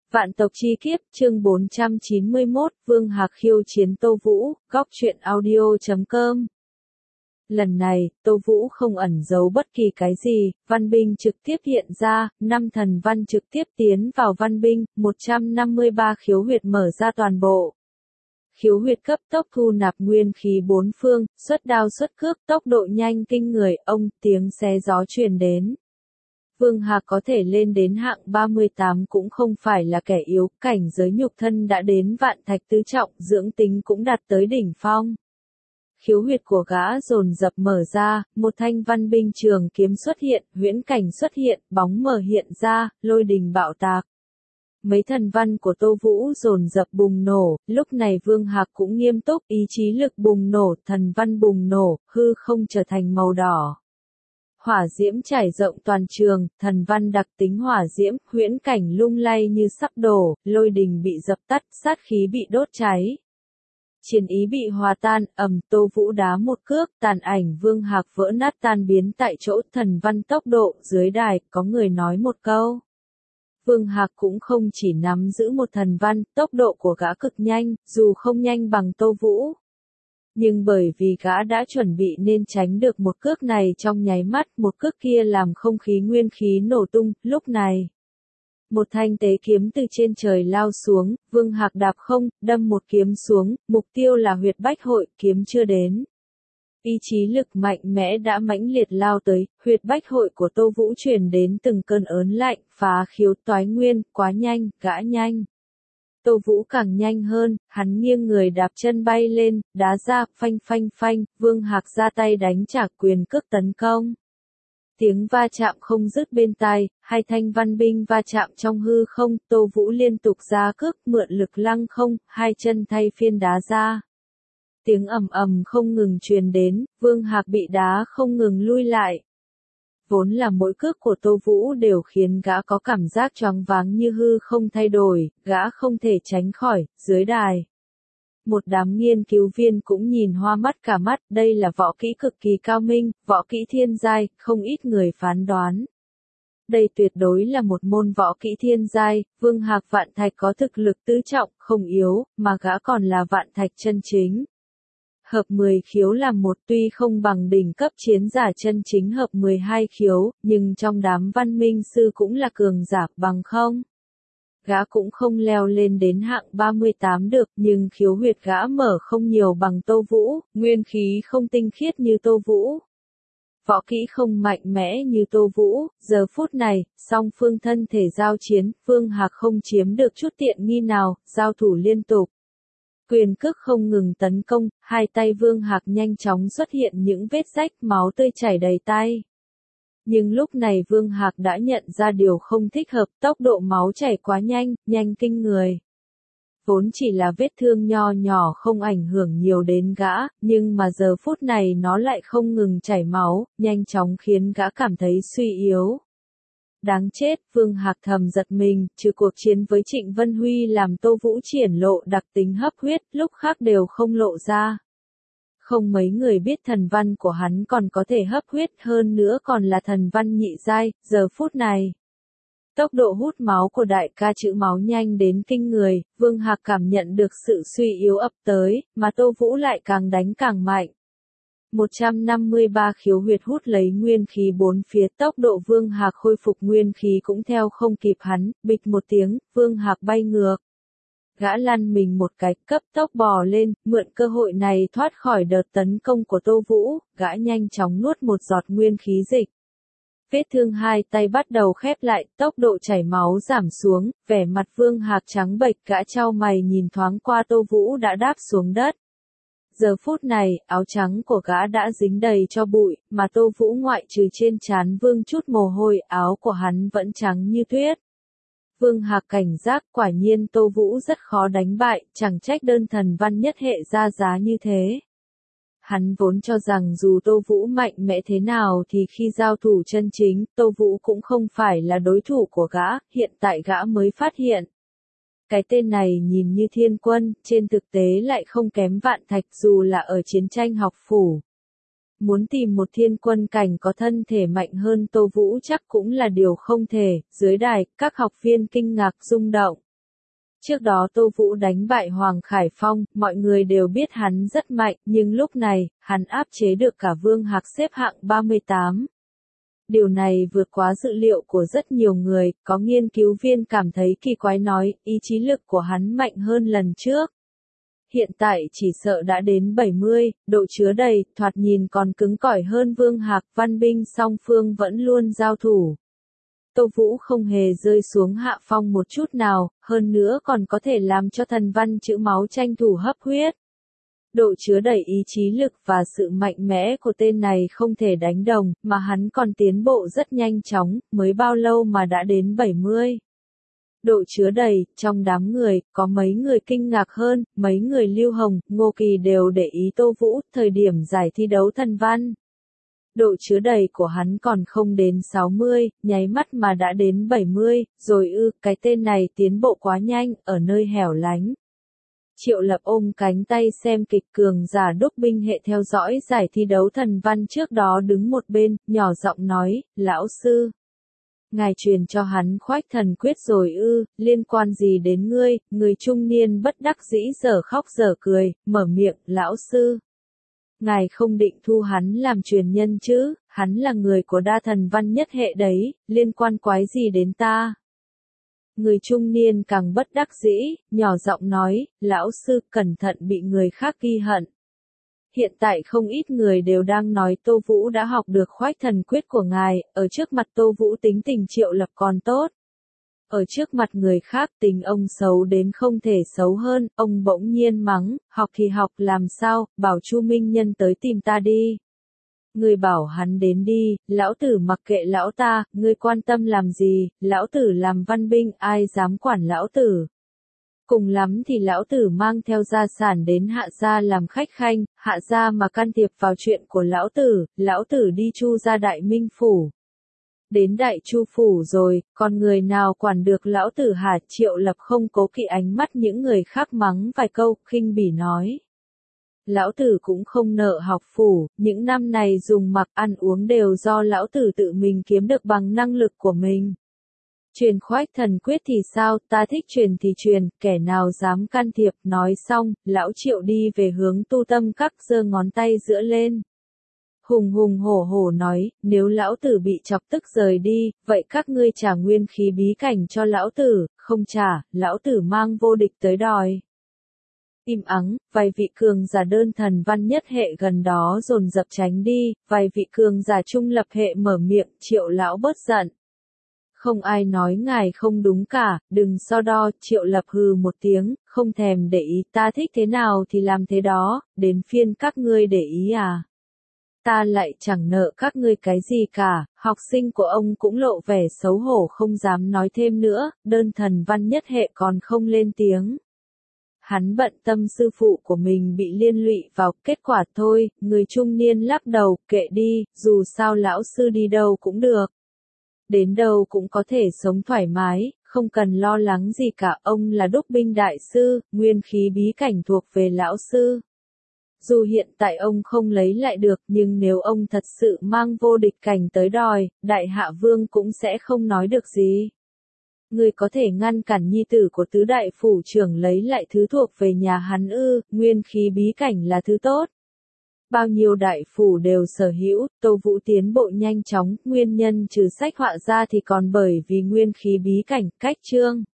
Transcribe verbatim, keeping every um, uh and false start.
Vạn tộc chi kiếp, chương bốn trăm chín mươi mốt, Vương Hạc khiêu chiến Tô Vũ, góc truyện audio chấm com. Lần này, Tô Vũ không ẩn giấu bất kỳ cái gì, văn binh trực tiếp hiện ra, năm thần văn trực tiếp tiến vào văn binh, một trăm năm mươi ba khiếu huyệt mở ra toàn bộ. Khiếu huyệt cấp tốc thu nạp nguyên khí bốn phương, xuất đao xuất cước, tốc độ nhanh kinh người, ông, tiếng xé gió truyền đến. Vương Hạc có thể lên đến hạng ba mươi tám cũng không phải là kẻ yếu, cảnh giới nhục thân đã đến vạn thạch tứ trọng, dưỡng tính cũng đạt tới đỉnh phong. Khiếu huyệt của gã dồn dập mở ra, một thanh văn binh trường kiếm xuất hiện, huyễn cảnh xuất hiện, bóng mờ hiện ra, lôi đình bạo tạc. Mấy thần văn của Tô Vũ dồn dập bùng nổ, lúc này Vương Hạc cũng nghiêm túc, ý chí lực bùng nổ, thần văn bùng nổ, hư không trở thành màu đỏ. Hỏa diễm trải rộng toàn trường, thần văn đặc tính hỏa diễm, huyễn cảnh lung lay như sắp đổ, lôi đình bị dập tắt, sát khí bị đốt cháy. Chiến ý bị hòa tan, ầm, Tô Vũ đá một cước, tàn ảnh Vương Hạc vỡ nát tan biến tại chỗ, thần văn tốc độ, dưới đài, có người nói một câu. Vương Hạc cũng không chỉ nắm giữ một thần văn, tốc độ của gã cực nhanh, dù không nhanh bằng Tô Vũ. Nhưng bởi vì gã đã chuẩn bị nên tránh được một cước này trong nháy mắt, một cước kia làm không khí nguyên khí nổ tung, lúc này. Một thanh tế kiếm từ trên trời lao xuống, Vương Hạc đạp không, đâm một kiếm xuống, mục tiêu là huyệt bách hội, kiếm chưa đến. Ý chí lực mạnh mẽ đã mãnh liệt lao tới, huyệt bách hội của Tô Vũ truyền đến từng cơn ớn lạnh, phá khiếu toái nguyên, quá nhanh, gã nhanh. Tô Vũ càng nhanh hơn, hắn nghiêng người đạp chân bay lên, đá ra, phanh phanh phanh, Vương Hạc ra tay đánh trả quyền cước tấn công. Tiếng va chạm không dứt bên tai, hai thanh văn binh va chạm trong hư không, Tô Vũ liên tục ra cước, mượn lực lăng không, hai chân thay phiên đá ra. Tiếng ầm ầm không ngừng truyền đến, Vương Hạc bị đá không ngừng lui lại. Vốn là mỗi cước của Tô Vũ đều khiến gã có cảm giác choáng váng như hư không thay đổi, gã không thể tránh khỏi, dưới đài. Một đám nghiên cứu viên cũng nhìn hoa mắt cả mắt, đây là võ kỹ cực kỳ cao minh, võ kỹ thiên giai, không ít người phán đoán. Đây tuyệt đối là một môn võ kỹ thiên giai, Vương Hạc vạn thạch có thực lực tứ trọng, không yếu, mà gã còn là vạn thạch chân chính. Hợp mười khiếu làm một tuy không bằng đỉnh cấp chiến giả chân chính hợp mười hai khiếu, nhưng trong đám văn minh sư cũng là cường giả bằng không. Gã cũng không leo lên đến hạng ba mươi tám được, nhưng khiếu huyệt gã mở không nhiều bằng Tô Vũ, nguyên khí không tinh khiết như Tô Vũ. Võ kỹ không mạnh mẽ như Tô Vũ, giờ phút này, song phương thân thể giao chiến, Vương Hạc không chiếm được chút tiện nghi nào, giao thủ liên tục. Quyền cước không ngừng tấn công, hai tay Vương Hạc nhanh chóng xuất hiện những vết rách, máu tươi chảy đầy tay. Nhưng lúc này Vương Hạc đã nhận ra điều không thích hợp, tốc độ máu chảy quá nhanh, nhanh kinh người. Vốn chỉ là vết thương nho nhỏ không ảnh hưởng nhiều đến gã, nhưng mà giờ phút này nó lại không ngừng chảy máu, nhanh chóng khiến gã cảm thấy suy yếu. Đáng chết, Vương Hạc thầm giật mình, trừ cuộc chiến với Trịnh Vân Huy làm Tô Vũ triển lộ đặc tính hấp huyết, lúc khác đều không lộ ra. Không mấy người biết thần văn của hắn còn có thể hấp huyết, hơn nữa còn là thần văn nhị giai, giờ phút này. Tốc độ hút máu của đại ca trữ máu nhanh đến kinh người, Vương Hạc cảm nhận được sự suy yếu ập tới, mà Tô Vũ lại càng đánh càng mạnh. một trăm năm mươi ba khiếu huyệt hút lấy nguyên khí bốn phía, tốc độ Vương Hạc khôi phục nguyên khí cũng theo không kịp hắn, bịch một tiếng, Vương Hạc bay ngược. Gã lăn mình một cái, cấp tốc bò lên, mượn cơ hội này thoát khỏi đợt tấn công của Tô Vũ, gã nhanh chóng nuốt một giọt nguyên khí dịch. Vết thương hai tay bắt đầu khép lại, tốc độ chảy máu giảm xuống, vẻ mặt Vương Hạc trắng bệch, gã chau mày nhìn thoáng qua Tô Vũ đã đáp xuống đất. Giờ phút này, áo trắng của gã đã dính đầy cho bụi, mà Tô Vũ ngoại trừ trên trán vương chút mồ hôi, áo của hắn vẫn trắng như tuyết. Vương Hạc cảnh giác, quả nhiên Tô Vũ rất khó đánh bại, chẳng trách đơn thần văn nhất hệ ra giá như thế. Hắn vốn cho rằng dù Tô Vũ mạnh mẽ thế nào thì khi giao thủ chân chính, Tô Vũ cũng không phải là đối thủ của gã, hiện tại gã mới phát hiện. Cái tên này nhìn như thiên quân, trên thực tế lại không kém vạn thạch dù là ở chiến tranh học phủ. Muốn tìm một thiên quân cảnh có thân thể mạnh hơn Tô Vũ chắc cũng là điều không thể, dưới đài, các học viên kinh ngạc rung động. Trước đó Tô Vũ đánh bại Hoàng Khải Phong, mọi người đều biết hắn rất mạnh, nhưng lúc này, hắn áp chế được cả Vương Hạc xếp hạng ba mươi tám. Điều này vượt quá dự liệu của rất nhiều người, có nghiên cứu viên cảm thấy kỳ quái nói, ý chí lực của hắn mạnh hơn lần trước. Hiện tại chỉ sợ đã đến bảy mươi, độ chứa đầy, thoạt nhìn còn cứng cỏi hơn Vương Hạc, Văn Binh song phương vẫn luôn giao thủ. Tô Vũ không hề rơi xuống hạ phong một chút nào, hơn nữa còn có thể làm cho thần văn chữ máu tranh thủ hấp huyết. Độ chứa đầy ý chí lực và sự mạnh mẽ của tên này không thể đánh đồng, mà hắn còn tiến bộ rất nhanh chóng, mới bao lâu mà đã đến bảy mươi. Độ chứa đầy, trong đám người, có mấy người kinh ngạc hơn, mấy người Lưu Hồng, Ngô Kỳ đều để ý Tô Vũ, thời điểm giải thi đấu thần văn. Độ chứa đầy của hắn còn không đến sáu mươi, nháy mắt mà đã đến bảy mươi, rồi ư, cái tên này tiến bộ quá nhanh, ở nơi hẻo lánh. Triệu Lập ôm cánh tay xem kịch cường giả đúc binh hệ theo dõi giải thi đấu thần văn trước đó đứng một bên, nhỏ giọng nói, lão sư. Ngài truyền cho hắn khoách thần quyết rồi ư, liên quan gì đến ngươi, người trung niên bất đắc dĩ giờ khóc giờ cười, mở miệng, lão sư. Ngài không định thu hắn làm truyền nhân chứ, hắn là người của đa thần văn nhất hệ đấy, liên quan quái gì đến ta. Người trung niên càng bất đắc dĩ, nhỏ giọng nói, lão sư cẩn thận bị người khác ghi hận. Hiện tại không ít người đều đang nói Tô Vũ đã học được khoách thần quyết của ngài, ở trước mặt Tô Vũ tính tình Triệu Lập còn tốt. Ở trước mặt người khác tình ông xấu đến không thể xấu hơn, ông bỗng nhiên mắng, học thì học làm sao, bảo Chu Minh Nhân tới tìm ta đi. Người bảo hắn đến đi, lão tử mặc kệ lão ta, ngươi quan tâm làm gì, lão tử làm văn binh, ai dám quản lão tử. Cùng lắm thì lão tử mang theo gia sản đến hạ gia làm khách khanh, hạ gia mà can thiệp vào chuyện của lão tử, lão tử đi Chu gia Đại Minh phủ. Đến Đại Chu phủ rồi, còn người nào quản được lão tử hả? Triệu Lập không cố kỵ ánh mắt những người khác mắng vài câu, khinh bỉ nói. Lão tử cũng không nợ học phủ, những năm này dùng mặc ăn uống đều do lão tử tự mình kiếm được bằng năng lực của mình. Truyền khoách thần quyết thì sao, ta thích truyền thì truyền, kẻ nào dám can thiệp, nói xong, lão Triệu đi về hướng tu tâm các giơ ngón tay giữa lên. Hùng hùng hổ hổ nói, nếu lão tử bị chọc tức rời đi, vậy các ngươi trả nguyên khí bí cảnh cho lão tử, không trả, lão tử mang vô địch tới đòi. Im ắng, vài vị cường giả đơn thần văn nhất hệ gần đó dồn dập tránh đi, vài vị cường giả trung lập hệ mở miệng, Triệu lão bớt giận. Không ai nói ngài không đúng cả, đừng so đo, Triệu Lập hừ một tiếng, không thèm để ý, ta thích thế nào thì làm thế đó, đến phiên các ngươi để ý à. Ta lại chẳng nợ các ngươi cái gì cả, học sinh của ông cũng lộ vẻ xấu hổ không dám nói thêm nữa, đơn thần văn nhất hệ còn không lên tiếng. Hắn bận tâm sư phụ của mình bị liên lụy vào, kết quả thôi, người trung niên lắc đầu, kệ đi, dù sao lão sư đi đâu cũng được. Đến đâu cũng có thể sống thoải mái, không cần lo lắng gì cả, ông là đúc binh đại sư, nguyên khí bí cảnh thuộc về lão sư. Dù hiện tại ông không lấy lại được, nhưng nếu ông thật sự mang vô địch cảnh tới đòi, đại hạ vương cũng sẽ không nói được gì. Người có thể ngăn cản nhi tử của tứ đại phủ trưởng lấy lại thứ thuộc về nhà hắn ư, nguyên khí bí cảnh là thứ tốt. Bao nhiêu đại phủ đều sở hữu, Tô Vũ tiến bộ nhanh chóng, nguyên nhân trừ sách họa ra thì còn bởi vì nguyên khí bí cảnh, cách chương.